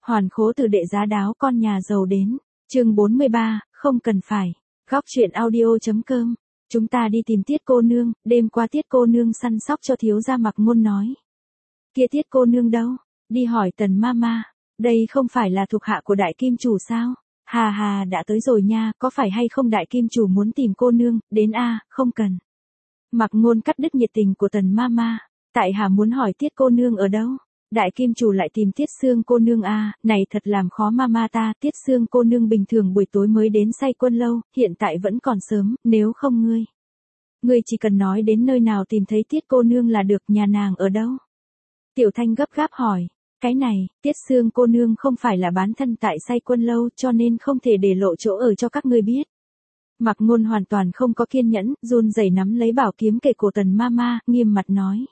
Hoàn khố từ đệ giá đáo con nhà giàu đến. Chương 43, không cần phải. Góc truyện audio.com. Chúng ta đi tìm Tiết cô nương, đêm qua Tiết cô nương săn sóc cho thiếu gia Mặc Ngôn nói. Kia Tiết cô nương đâu? Đi hỏi Tần Mama. Đây không phải là thuộc hạ của đại kim chủ sao? Hà hà, đã tới rồi nha, có phải hay không đại kim chủ muốn tìm cô nương, đến a, không cần. Mặc Ngôn cắt đứt nhiệt tình của Tần Mama. Tại hạ muốn hỏi Tiết cô nương ở đâu? Đại kim chủ lại tìm Tiết Sương cô nương a, này thật làm khó mama ta. Tiết Sương cô nương bình thường buổi tối mới đến Say Quân lâu, hiện tại vẫn còn sớm, nếu không ngươi chỉ cần nói đến nơi nào tìm thấy Tiết cô nương là được, nhà nàng ở đâu? Tiểu Thanh gấp gáp hỏi. Cái này, Tiết Sương cô nương không phải là bán thân tại Say Quân lâu, cho nên không thể để lộ chỗ ở cho các ngươi biết. Mặc Ngôn hoàn toàn không có kiên nhẫn, run rẩy nắm lấy bảo kiếm kề cổ Tần Mama, nghiêm mặt nói.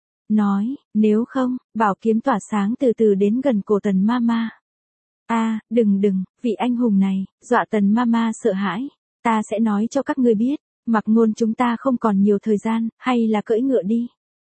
Nếu không, bảo kiếm tỏa sáng từ từ đến gần cổ Tần Mama. A, đừng, vị anh hùng này, dọa Tần Mama sợ hãi. Ta sẽ nói cho các ngươi biết, Mặc Ngôn chúng ta không còn nhiều thời gian, hay là cưỡi ngựa đi.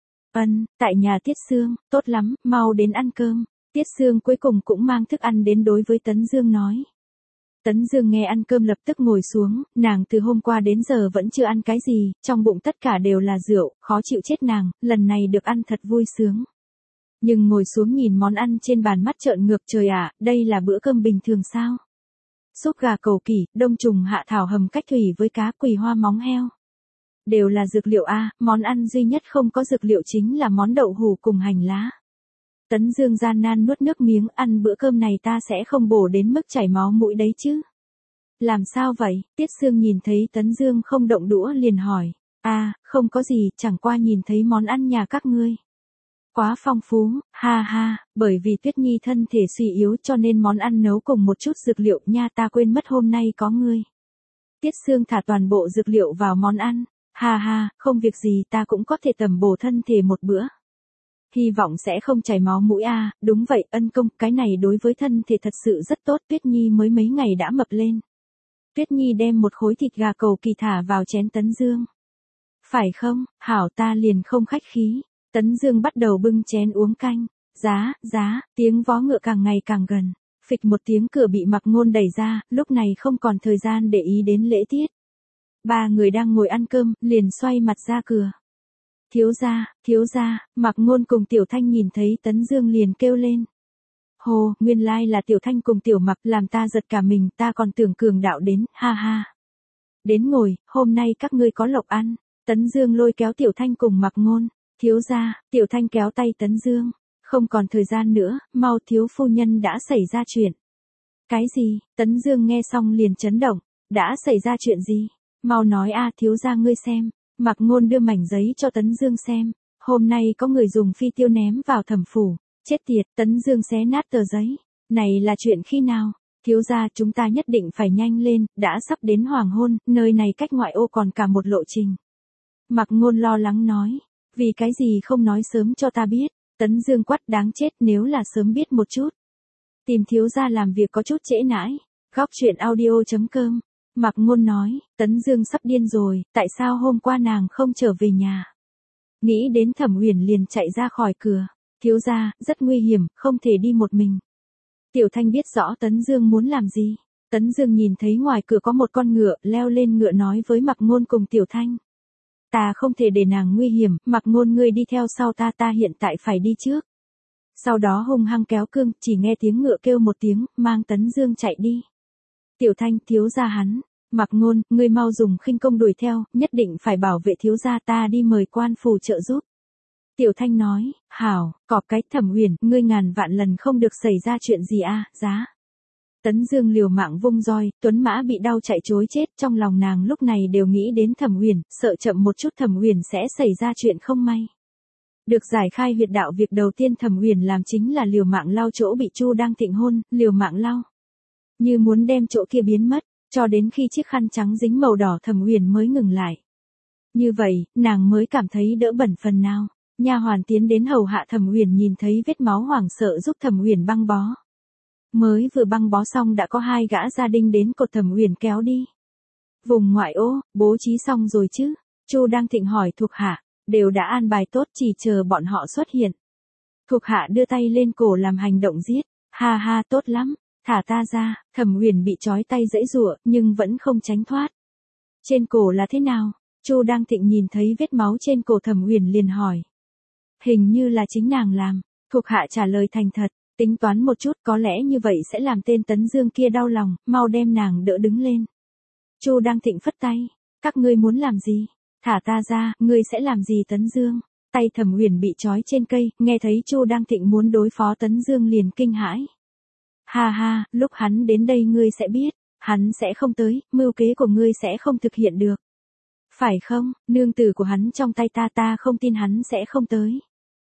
Tại nhà Tiết Sương, tốt lắm, mau đến ăn cơm. Tiết Sương cuối cùng cũng mang thức ăn đến đối với Tấn Dương nói. Tấn Dương nghe ăn cơm lập tức ngồi xuống, nàng từ hôm qua đến giờ vẫn chưa ăn cái gì, trong bụng tất cả đều là rượu, khó chịu chết nàng, lần này được ăn thật vui sướng. Nhưng ngồi xuống nhìn món ăn trên bàn mắt trợn ngược, trời ạ, đây là bữa cơm bình thường sao? Súp gà cầu kỷ, đông trùng hạ thảo hầm cách thủy với cá quỳ hoa móng heo. Đều là dược liệu a, món ăn duy nhất không có dược liệu chính là món đậu hủ cùng hành lá. Tấn Dương gian nan nuốt nước miếng, ăn bữa cơm này ta sẽ không bổ đến mức chảy máu mũi đấy chứ. Làm sao vậy? Tiết Sương nhìn thấy Tấn Dương không động đũa liền hỏi. Không có gì, chẳng qua nhìn thấy món ăn nhà các ngươi. Quá phong phú, ha ha, bởi vì Tuyết Nhi thân thể suy yếu cho nên món ăn nấu cùng một chút dược liệu nha, ta quên mất hôm nay có ngươi. Tiết Sương thả toàn bộ dược liệu vào món ăn. Ha ha, không việc gì, ta cũng có thể tầm bổ thân thể một bữa. Hy vọng sẽ không chảy máu mũi a. Đúng vậy, ân công, cái này đối với thân thể thật sự rất tốt. Tuyết Nhi mới mấy ngày đã mập lên. Tuyết Nhi đem một khối thịt gà cầu kỳ thả vào chén Tấn Dương. Phải không, hảo, ta liền không khách khí. Tấn Dương bắt đầu bưng chén uống canh. Giá, tiếng vó ngựa càng ngày càng gần. Phịch một tiếng, cửa bị Mặc Ngôn đẩy ra, lúc này không còn thời gian để ý đến lễ tiết. Ba người đang ngồi ăn cơm, liền xoay mặt ra cửa. Thiếu gia, Mặc Ngôn cùng Tiểu Thanh nhìn thấy Tấn Dương liền kêu lên. Hồ, nguyên lai là Tiểu Thanh cùng Tiểu Mặc, làm ta giật cả mình, ta còn tưởng cường đạo đến, ha ha. Đến ngồi, hôm nay các ngươi có lộc ăn. Tấn Dương lôi kéo Tiểu Thanh cùng Mặc Ngôn. Thiếu gia, Tiểu Thanh kéo tay Tấn Dương. Không còn thời gian nữa, mau, thiếu phu nhân đã xảy ra chuyện. Cái gì? Tấn Dương nghe xong liền chấn động. Đã xảy ra chuyện gì? Mau nói a, thiếu gia ngươi xem. Mặc Ngôn đưa mảnh giấy cho Tấn Dương xem. Hôm nay có người dùng phi tiêu ném vào Thẩm phủ. Chết tiệt, Tấn Dương xé nát tờ giấy. Này là chuyện khi nào? Thiếu gia, chúng ta nhất định phải nhanh lên, đã sắp đến hoàng hôn, nơi này cách ngoại ô còn cả một lộ trình. Mặc Ngôn lo lắng nói. Vì cái gì không nói sớm cho ta biết? Tấn Dương quát, đáng chết, nếu là sớm biết một chút. Tìm thiếu gia làm việc có chút trễ nãi. Góc truyện audio.com. Mặc Ngôn nói, Tấn Dương sắp điên rồi, tại sao hôm qua nàng không trở về nhà? Nghĩ đến Thẩm Uyển liền chạy ra khỏi cửa. Thiếu gia, rất nguy hiểm, không thể đi một mình. Tiểu Thanh biết rõ Tấn Dương muốn làm gì. Tấn Dương nhìn thấy ngoài cửa có một con ngựa, leo lên ngựa nói với Mặc Ngôn cùng Tiểu Thanh. Ta không thể để nàng nguy hiểm, Mặc Ngôn ngươi đi theo sau ta, ta hiện tại phải đi trước. Sau đó hung hăng kéo cương, chỉ nghe tiếng ngựa kêu một tiếng, mang Tấn Dương chạy đi. Tiểu Thanh, thiếu gia hắn. Mặc Ngôn, ngươi mau dùng khinh công đuổi theo, nhất định phải bảo vệ thiếu gia, ta đi mời quan phủ trợ giúp. Tiểu Thanh nói, hảo, cọp cái, Thẩm Uyển, ngươi ngàn vạn lần không được xảy ra chuyện gì a, giá. Tấn Dương liều mạng vung roi, tuấn mã bị đau chạy trối chết, trong lòng nàng lúc này đều nghĩ đến Thẩm Uyển, sợ chậm một chút Thẩm Uyển sẽ xảy ra chuyện không may. Được giải khai huyệt đạo, việc đầu tiên Thẩm Uyển làm chính là liều mạng lau chỗ bị Chu Đang Thịnh hôn, liều mạng lau. Như muốn đem chỗ kia biến mất, cho đến khi chiếc khăn trắng dính màu đỏ Thẩm Uyển mới ngừng lại. Như vậy, nàng mới cảm thấy đỡ bẩn phần nào. Nha hoàn tiến đến hầu hạ Thẩm Uyển, nhìn thấy vết máu hoảng sợ giúp Thẩm Uyển băng bó. Mới vừa băng bó xong đã có hai gã gia đình đến cột Thẩm Uyển kéo đi. Vùng ngoại ô, bố trí xong rồi chứ? Chu Đang Thịnh hỏi thuộc hạ. Đều đã an bài tốt, chỉ chờ bọn họ xuất hiện. Thuộc hạ đưa tay lên cổ làm hành động giết. Ha ha, tốt lắm, thả ta ra. Thẩm Uyển bị trói tay giãy giụa, nhưng vẫn không tránh thoát. Trên cổ là thế nào? Chu Đăng Thịnh nhìn thấy vết máu trên cổ Thẩm Uyển liền hỏi. Hình như là chính nàng làm. Thuộc hạ trả lời thành thật, tính toán một chút, có lẽ như vậy sẽ làm tên Tấn Dương kia đau lòng, mau đem nàng đỡ đứng lên. Chu Đăng Thịnh phất tay, các ngươi muốn làm gì? Thả ta ra, ngươi sẽ làm gì Tấn Dương? Tay Thẩm Uyển bị trói trên cây, nghe thấy Chu Đăng Thịnh muốn đối phó Tấn Dương liền kinh hãi. Ha ha, lúc hắn đến đây ngươi sẽ biết, hắn sẽ không tới, mưu kế của ngươi sẽ không thực hiện được. Phải không, nương tử của hắn trong tay ta không tin hắn sẽ không tới.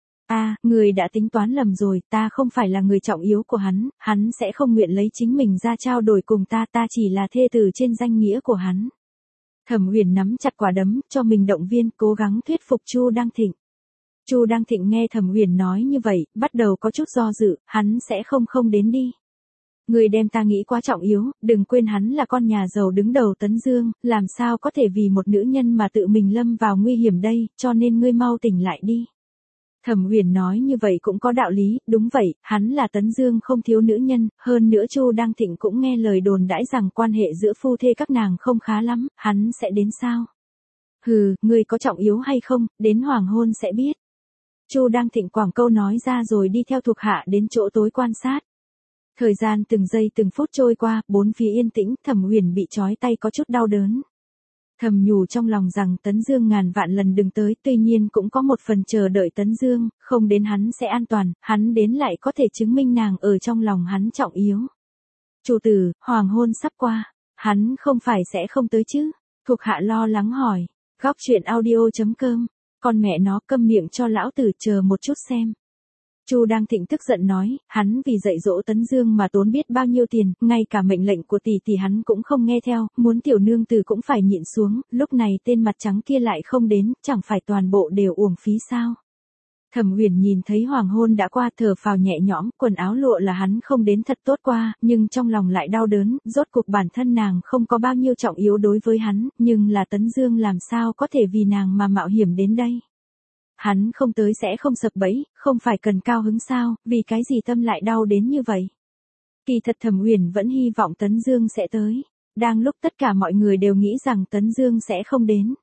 Người đã tính toán lầm rồi, ta không phải là người trọng yếu của hắn sẽ không nguyện lấy chính mình ra trao đổi cùng ta chỉ là thê tử trên danh nghĩa của hắn. Thẩm Uyển nắm chặt quả đấm, cho mình động viên, cố gắng thuyết phục Chu Đăng Thịnh. Chu Đăng Thịnh nghe Thẩm Uyển nói như vậy, bắt đầu có chút do dự, hắn sẽ không đến đi. Người đem ta nghĩ quá trọng yếu, đừng quên hắn là con nhà giàu đứng đầu Tấn Dương, làm sao có thể vì một nữ nhân mà tự mình lâm vào nguy hiểm đây, cho nên ngươi mau tỉnh lại đi. Thẩm Uyển nói như vậy cũng có đạo lý, đúng vậy, hắn là Tấn Dương không thiếu nữ nhân, hơn nữa Chu Đăng Thịnh cũng nghe lời đồn đãi rằng quan hệ giữa phu thê các nàng không khá lắm, hắn sẽ đến sao? Hừ, ngươi có trọng yếu hay không, đến hoàng hôn sẽ biết. Chu Đăng Thịnh quẳng câu nói ra rồi đi theo thuộc hạ đến chỗ tối quan sát. Thời gian từng giây từng phút trôi qua, bốn phía yên tĩnh, Thẩm Uyển bị trói tay có chút đau đớn. Thầm nhủ trong lòng rằng Tấn Dương ngàn vạn lần đừng tới, tuy nhiên cũng có một phần chờ đợi Tấn Dương, không đến hắn sẽ an toàn, hắn đến lại có thể chứng minh nàng ở trong lòng hắn trọng yếu. Chủ tử, hoàng hôn sắp qua, hắn không phải sẽ không tới chứ? Thuộc hạ lo lắng hỏi. Góc truyện audio.com, con mẹ nó câm miệng cho lão tử, chờ một chút xem. Chu Đăng Thịnh tức giận nói, hắn vì dạy dỗ Tấn Dương mà tốn biết bao nhiêu tiền, ngay cả mệnh lệnh của tỷ hắn cũng không nghe theo, muốn tiểu nương tử cũng phải nhịn xuống, lúc này tên mặt trắng kia lại không đến, chẳng phải toàn bộ đều uổng phí sao? Thẩm Uyển nhìn thấy hoàng hôn đã qua, thở phào nhẹ nhõm, quần áo lụa là hắn không đến thật tốt qua, nhưng trong lòng lại đau đớn, rốt cuộc bản thân nàng không có bao nhiêu trọng yếu đối với hắn, nhưng là Tấn Dương làm sao có thể vì nàng mà mạo hiểm đến đây? Hắn không tới sẽ không sập bẫy, không phải cần cao hứng sao, vì cái gì tâm lại đau đến như vậy? Kỳ thật Thẩm Uyển vẫn hy vọng Tấn Dương sẽ tới, đang lúc tất cả mọi người đều nghĩ rằng Tấn Dương sẽ không đến.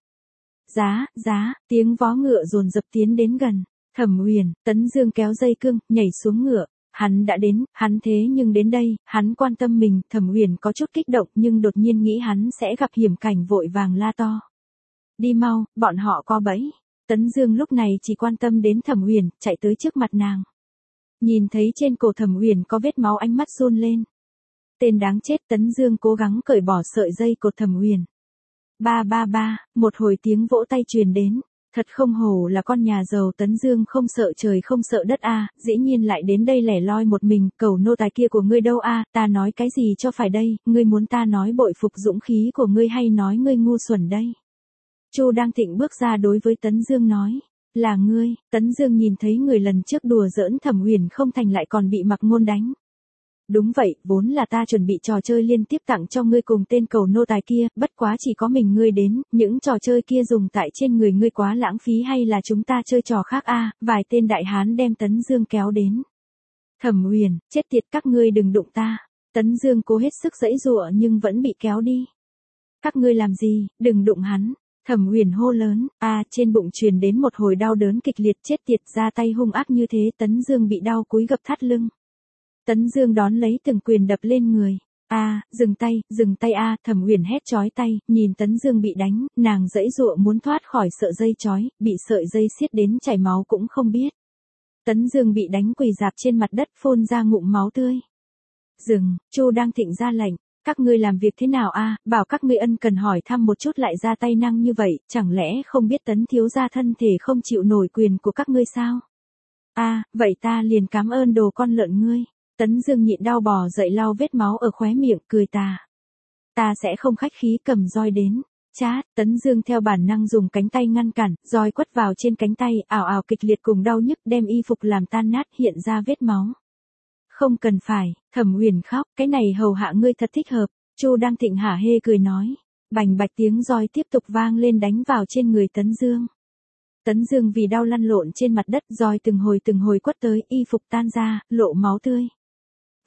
Giá, tiếng vó ngựa dồn dập tiến đến gần. Thẩm Uyển, Tấn Dương kéo dây cương, nhảy xuống ngựa. Hắn đã đến, hắn thế nhưng đến đây, hắn quan tâm mình, Thẩm Uyển có chút kích động nhưng đột nhiên nghĩ hắn sẽ gặp hiểm cảnh vội vàng la to. Đi mau, bọn họ có bẫy. Tấn Dương lúc này chỉ quan tâm đến Thẩm Uyển, chạy tới trước mặt nàng. Nhìn thấy trên cổ Thẩm Uyển có vết máu, ánh mắt run lên. Tên đáng chết, Tấn Dương cố gắng cởi bỏ sợi dây cột Thẩm Uyển. Ba, một hồi tiếng vỗ tay truyền đến. Thật không hổ là con nhà giàu, Tấn Dương không sợ trời không sợ đất dĩ nhiên lại đến đây lẻ loi một mình, cầu nô tài kia của ngươi đâu ta nói cái gì cho phải đây, ngươi muốn ta nói bội phục dũng khí của ngươi hay nói ngươi ngu xuẩn đây? Chu Đăng Thịnh bước ra đối với Tấn Dương nói, là ngươi. Tấn Dương nhìn thấy người lần trước đùa giỡn Thẩm Uyển không thành lại còn bị Mặc Ngôn đánh. Đúng vậy, vốn là ta chuẩn bị trò chơi liên tiếp tặng cho ngươi cùng tên cầu nô tài kia, bất quá chỉ có mình ngươi đến, những trò chơi kia dùng tại trên người ngươi quá lãng phí, hay là chúng ta chơi trò khác vài tên đại hán đem Tấn Dương kéo đến. Thẩm Uyển, chết tiệt, các ngươi đừng đụng ta. Tấn Dương cố hết sức giãy giụa nhưng vẫn bị kéo đi. Các ngươi làm gì, đừng đụng hắn. Thẩm Uyển hô lớn, trên bụng truyền đến một hồi đau đớn kịch liệt, chết tiệt, ra tay hung ác như thế. Tấn Dương bị đau cúi gập thắt lưng. Tấn Dương đón lấy từng quyền đập lên người. Dừng tay Thẩm Uyển hét chói tay, nhìn Tấn Dương bị đánh, nàng giãy giụa muốn thoát khỏi sợi dây chói, bị sợi dây siết đến chảy máu cũng không biết. Tấn Dương bị đánh quỳ rạp trên mặt đất, phun ra ngụm máu tươi. Dừng, Chu Đăng Thịnh ra lệnh, các ngươi làm việc thế nào bảo các ngươi ân cần hỏi thăm một chút lại ra tay năng như vậy, chẳng lẽ không biết Tấn thiếu gia thân thể không chịu nổi quyền của các ngươi sao? Vậy ta liền cảm ơn đồ con lợn ngươi. Tấn Dương nhịn đau bò dậy lau vết máu ở khóe miệng, cười ta. Ta sẽ không khách khí, cầm roi đến. Chát, Tấn Dương theo bản năng dùng cánh tay ngăn cản, roi quất vào trên cánh tay, ảo ảo kịch liệt cùng đau nhức đem y phục làm tan nát, hiện ra vết máu. Không cần phải, Thẩm Uyển khóc, cái này hầu hạ ngươi thật thích hợp. Chu Đăng Thịnh hả hê cười nói. Bành bạch tiếng roi tiếp tục vang lên đánh vào trên người Tấn Dương. Tấn Dương vì đau lăn lộn trên mặt đất, roi từng hồi quất tới, y phục tan ra, lộ máu tươi.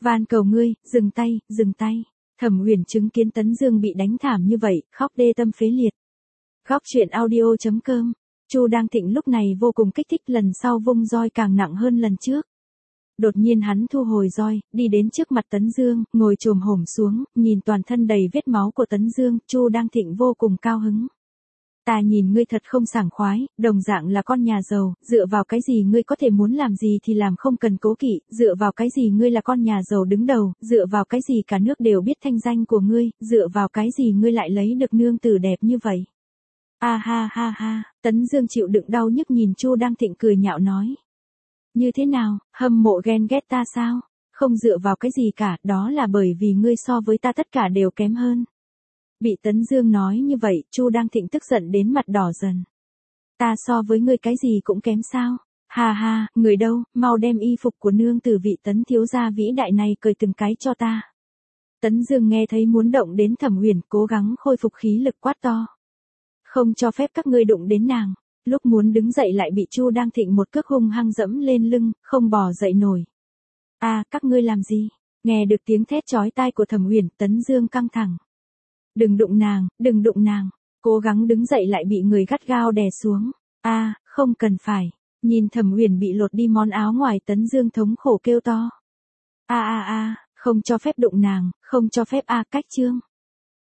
van cầu ngươi, dừng tay, dừng tay. Thẩm Uyển chứng kiến Tấn Dương bị đánh thảm như vậy, khóc đê tâm phế liệt. Góc truyện audio.com. Chu Đang Thịnh lúc này vô cùng kích thích, lần sau vung roi càng nặng hơn lần trước. Đột nhiên hắn thu hồi roi, đi đến trước mặt Tấn Dương, ngồi chồm hổm xuống, nhìn toàn thân đầy vết máu của Tấn Dương, Chu Đang Thịnh vô cùng cao hứng. Ta nhìn ngươi thật không sảng khoái, đồng dạng là con nhà giàu, dựa vào cái gì ngươi có thể muốn làm gì thì làm không cần cố kỵ, dựa vào cái gì ngươi là con nhà giàu đứng đầu, dựa vào cái gì cả nước đều biết thanh danh của ngươi, dựa vào cái gì ngươi lại lấy được nương tử đẹp như vậy. A ha ha ha, Tấn Dương chịu đựng đau nhức nhìn Chu Đang Thịnh cười nhạo nói. Như thế nào, hâm mộ ghen ghét ta sao? Không dựa vào cái gì cả, đó là bởi vì ngươi so với ta tất cả đều kém hơn. Bị Tấn Dương nói như vậy, Chu Đang Thịnh tức giận đến mặt đỏ dần. Ta so với ngươi cái gì cũng kém sao? Ha ha, người đâu, mau đem y phục của nương tử vị Tấn thiếu gia vĩ đại này cởi từng cái cho ta. Tấn Dương nghe thấy muốn động đến Thẩm Uyển, cố gắng khôi phục khí lực quát to. Không cho phép các ngươi đụng đến nàng. Lúc muốn đứng dậy lại bị Chu Đang Thịnh một cước hung hăng dẫm lên lưng, không bò dậy nổi. À, các ngươi làm gì? Nghe được tiếng thét chói tai của Thẩm Uyển, Tấn Dương căng thẳng. Đừng đụng nàng, đừng đụng nàng. Cố gắng đứng dậy lại bị người gắt gao đè xuống. À, không cần phải. Nhìn Thẩm Uyển bị lột đi món áo ngoài, Tấn Dương thống khổ kêu to. Không cho phép đụng nàng, không cho phép cách chương.